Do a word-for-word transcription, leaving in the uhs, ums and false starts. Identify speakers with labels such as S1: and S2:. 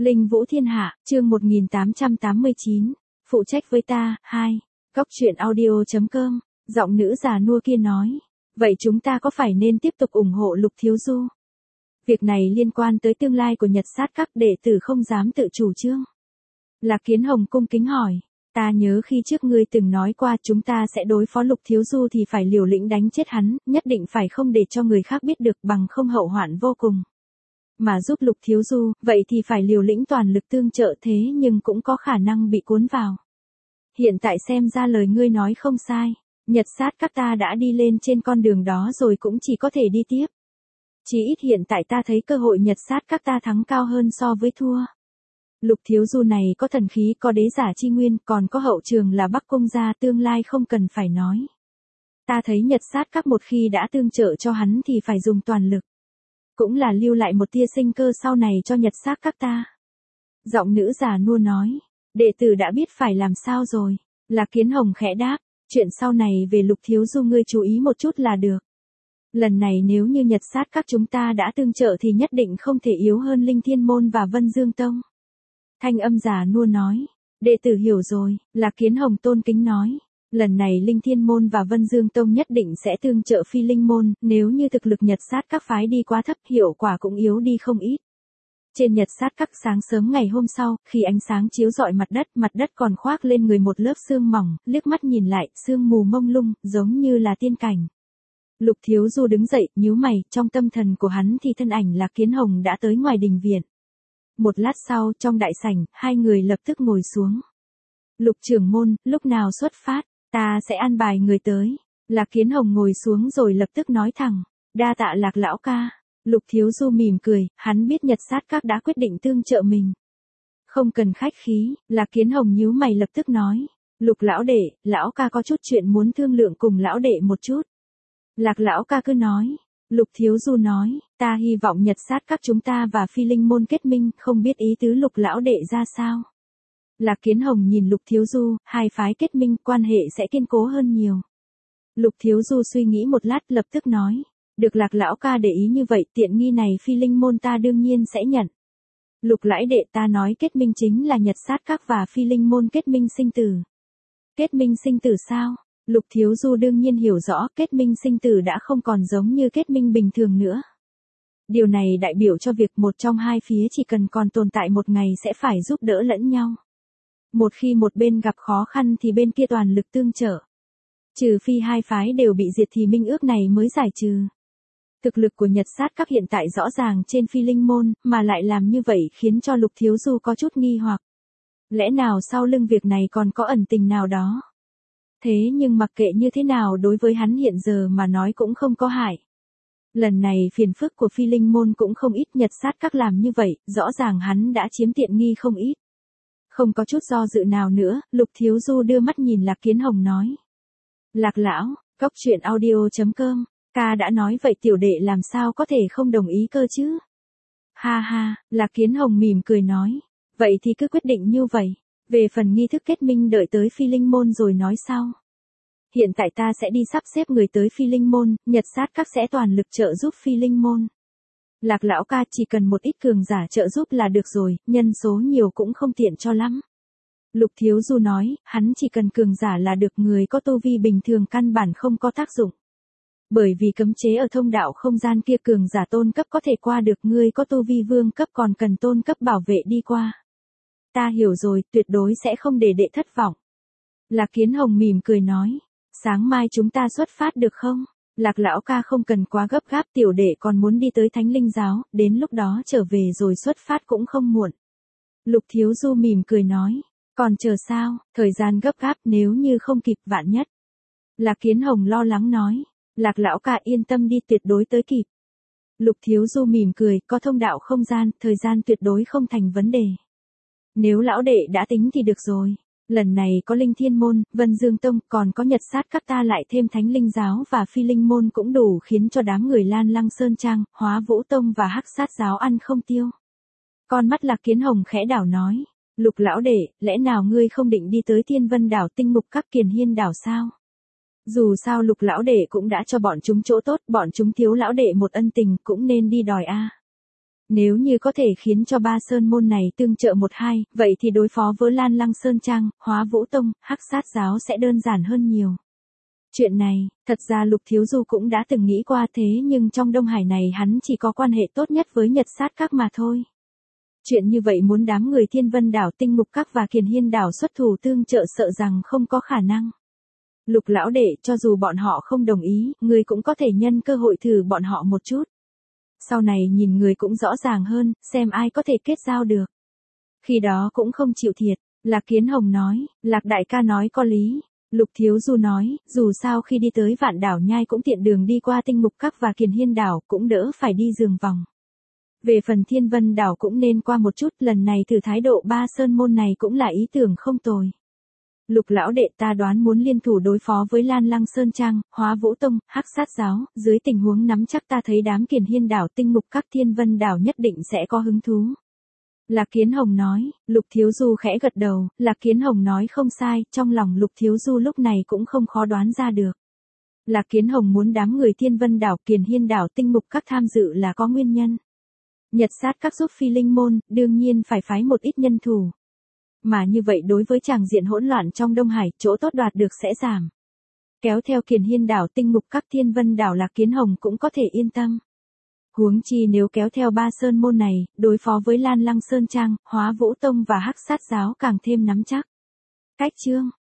S1: Linh Vũ Thiên Hạ, chương một nghìn tám trăm tám mươi chín, phụ trách với ta, hai. Góc truyện audio.com, giọng nữ già nua kia nói. Vậy chúng ta có phải nên tiếp tục ủng hộ Lục Thiếu Du? Việc này liên quan tới tương lai của Nhật Sát Các, đệ tử không dám tự chủ trương. Lạc Kiến Hồng cung kính hỏi. Ta nhớ khi trước ngươi từng nói qua chúng ta sẽ đối phó Lục Thiếu Du thì phải liều lĩnh đánh chết hắn, nhất định phải không để cho người khác biết được, bằng không hậu hoạn vô cùng. Mà giúp Lục Thiếu Du, vậy thì phải liều lĩnh toàn lực tương trợ, thế nhưng cũng có khả năng bị cuốn vào. Hiện tại xem ra lời ngươi nói không sai, Nhật Sát Các ta đã đi lên trên con đường đó rồi, cũng chỉ có thể đi tiếp. Chỉ ít hiện tại ta thấy cơ hội Nhật Sát Các ta thắng cao hơn so với thua. Lục Thiếu Du này có thần khí, có đế giả chi nguyên, còn có hậu trường là Bắc Cung gia, tương lai không cần phải nói. Ta thấy Nhật Sát Các một khi đã tương trợ cho hắn thì phải dùng toàn lực. Cũng là lưu lại một tia sinh cơ sau này cho Nhật Sát Các ta. Giọng nữ già nua nói, đệ tử đã biết phải làm sao rồi. Lạc Kiến Hồng khẽ đáp, chuyện sau này về Lục Thiếu Du ngươi chú ý một chút là được. Lần này nếu như Nhật Sát Các chúng ta đã tương trợ thì nhất định không thể yếu hơn Linh Thiên Môn và Vân Dương Tông. Thanh âm già nua nói, đệ tử hiểu rồi. Lạc Kiến Hồng tôn kính nói, lần này Linh Thiên Môn và Vân Dương Tông nhất định sẽ tương trợ Phi Linh Môn, nếu như thực lực Nhật Sát Các phái đi quá thấp, hiệu quả cũng yếu đi không ít. Trên Nhật Sát Các sáng sớm ngày hôm sau, khi ánh sáng chiếu rọi mặt đất, mặt đất còn khoác lên người một lớp sương mỏng, liếc mắt nhìn lại, sương mù mông lung, giống như là tiên cảnh. Lục Thiếu Du đứng dậy, nhíu mày, trong tâm thần của hắn thì thân ảnh Lạc Kiến Hồng đã tới ngoài đình viện. Một lát sau, trong đại sảnh, hai người lập tức ngồi xuống. Lục trưởng môn, lúc nào xuất phát, ta sẽ an bài người tới. Lạc Kiến Hồng ngồi xuống rồi lập tức nói thẳng, đa tạ Lạc lão ca. Lục Thiếu Du mỉm cười, hắn biết Nhật Sát Các đã quyết định tương trợ mình. Không cần khách khí. Lạc Kiến Hồng nhíu mày lập tức nói, Lục lão đệ, lão ca có chút chuyện muốn thương lượng cùng lão đệ một chút. Lạc lão ca cứ nói. Lục Thiếu Du nói, ta hy vọng Nhật Sát Các chúng ta và Phi Linh Môn kết minh, không biết ý tứ Lục lão đệ ra sao. Lạc Kiến Hồng nhìn Lục Thiếu Du, hai phái kết minh, quan hệ sẽ kiên cố hơn nhiều. Lục Thiếu Du suy nghĩ một lát lập tức nói, được Lạc lão ca để ý như vậy, tiện nghi này Phi Linh Môn ta đương nhiên sẽ nhận. Lục lão đệ, ta nói kết minh chính là Nhật Sát Các và Phi Linh Môn kết minh sinh tử. Kết minh sinh tử sao? Lục Thiếu Du đương nhiên hiểu rõ, kết minh sinh tử đã không còn giống như kết minh bình thường nữa. Điều này đại biểu cho việc một trong hai phía chỉ cần còn tồn tại một ngày sẽ phải giúp đỡ lẫn nhau. Một khi một bên gặp khó khăn thì bên kia toàn lực tương trợ. Trừ phi hai phái đều bị diệt thì minh ước này mới giải trừ. Thực lực của Nhật Sát Các hiện tại rõ ràng trên Phi Linh Môn, mà lại làm như vậy khiến cho Lục Thiếu Du có chút nghi hoặc. Lẽ nào sau lưng việc này còn có ẩn tình nào đó? Thế nhưng mặc kệ như thế nào, đối với hắn hiện giờ mà nói cũng không có hại. Lần này phiền phức của Phi Linh Môn cũng không ít, Nhật Sát Các làm như vậy, rõ ràng hắn đã chiếm tiện nghi không ít. Không có chút do dự nào nữa, Lục Thiếu Du đưa mắt nhìn Lạc Kiến Hồng nói. Lạc lão, góc truyện audio.com, ca đã nói vậy tiểu đệ làm sao có thể không đồng ý cơ chứ? Ha ha, Lạc Kiến Hồng mỉm cười nói. Vậy thì cứ quyết định như vậy. Về phần nghi thức kết minh đợi tới Phi Linh Môn rồi nói sau. Hiện tại ta sẽ đi sắp xếp người tới Phi Linh Môn, Nhật Sát Các sẽ toàn lực trợ giúp Phi Linh Môn. Lạc lão ca, chỉ cần một ít cường giả trợ giúp là được rồi, nhân số nhiều cũng không tiện cho lắm. Lục Thiếu Du nói, hắn chỉ cần cường giả là được, người có tu vi bình thường căn bản không có tác dụng. Bởi vì cấm chế ở thông đạo không gian kia, cường giả tôn cấp có thể qua được, người có tu vi vương cấp còn cần tôn cấp bảo vệ đi qua. Ta hiểu rồi, tuyệt đối sẽ không để đệ thất vọng. Lạc Kiến Hồng mỉm cười nói, sáng mai chúng ta xuất phát được không? Lạc lão ca không cần quá gấp gáp, tiểu đệ còn muốn đi tới Thánh Linh Giáo, đến lúc đó trở về rồi xuất phát cũng không muộn. Lục Thiếu Du mỉm cười nói, còn chờ sao, thời gian gấp gáp, nếu như không kịp vạn nhất. Lạc Kiến Hồng lo lắng nói, Lạc lão ca yên tâm đi, tuyệt đối tới kịp. Lục Thiếu Du mỉm cười, có thông đạo không gian, thời gian tuyệt đối không thành vấn đề. Nếu lão đệ đã tính thì được rồi. Lần này có Linh Thiên Môn, Vân Dương Tông, còn có Nhật Sát Các, ta lại thêm Thánh Linh Giáo và Phi Linh Môn cũng đủ khiến cho đám người Lan Lăng Sơn Trang, Hóa Vũ Tông và Hắc Sát Giáo ăn không tiêu. Con mắt Lạc Kiến Hồng khẽ đảo nói, Lục lão đệ, lẽ nào ngươi không định đi tới Thiên Vân đảo, Tinh Ngục Các, Kiền Hiên đảo sao? Dù sao Lục lão đệ cũng đã cho bọn chúng chỗ tốt, bọn chúng thiếu lão đệ một ân tình cũng nên đi đòi a. Nếu như có thể khiến cho ba sơn môn này tương trợ một hai, vậy thì đối phó với Lan Lăng Sơn Trang, Hóa Vũ Tông, Hắc Sát Giáo sẽ đơn giản hơn nhiều. Chuyện này, thật ra Lục Thiếu Du cũng đã từng nghĩ qua thế nhưng trong Đông Hải này hắn chỉ có quan hệ tốt nhất với Nhật Sát Các mà thôi. Chuyện như vậy muốn đám người Thiên Vân Đảo, Tinh Mục Các và Kiền Hiên Đảo xuất thủ tương trợ sợ rằng không có khả năng. Lục lão đệ, cho dù bọn họ không đồng ý, người cũng có thể nhân cơ hội thử bọn họ một chút. Sau này nhìn người cũng rõ ràng hơn, xem ai có thể kết giao được. Khi đó cũng không chịu thiệt, Lạc Kiến Hồng nói, Lạc đại ca nói có lý. Lục Thiếu Du nói, dù sao khi đi tới Vạn Đảo Nhai cũng tiện đường đi qua Tinh Mục Các và Kiền Hiên Đảo, cũng đỡ phải đi giường vòng. Về phần Thiên Vân Đảo cũng nên qua một chút, lần này thử thái độ ba sơn môn này cũng là ý tưởng không tồi. Lục lão đệ, ta đoán muốn liên thủ đối phó với Lan Lăng Sơn Trang, Hóa Vũ Tông, Hắc Sát Giáo, dưới tình huống nắm chắc ta thấy đám Kiền Hiên Đảo, Tinh Mục Các, Thiên Vân Đảo nhất định sẽ có hứng thú. Lạc Kiến Hồng nói, Lục Thiếu Du khẽ gật đầu, Lạc Kiến Hồng nói không sai, trong lòng Lục Thiếu Du lúc này cũng không khó đoán ra được. Lạc Kiến Hồng muốn đám người Thiên Vân Đảo, Kiền Hiên Đảo, Tinh Mục Các tham dự là có nguyên nhân. Nhật Sát Các giúp Phi Linh Môn, đương nhiên phải phái một ít nhân thủ. Mà như vậy đối với tràng diện hỗn loạn trong Đông Hải, chỗ tốt đoạt được sẽ giảm. Kéo theo Kiền Hiên Đảo, Tinh Mục Các, Thiên Vân Đảo, Lạc Kiến Hồng cũng có thể yên tâm. Huống chi nếu kéo theo ba sơn môn này, đối phó với Lan Lăng Sơn Trang, Hóa Vũ Tông và Hắc Sát Giáo càng thêm nắm chắc. Cách chương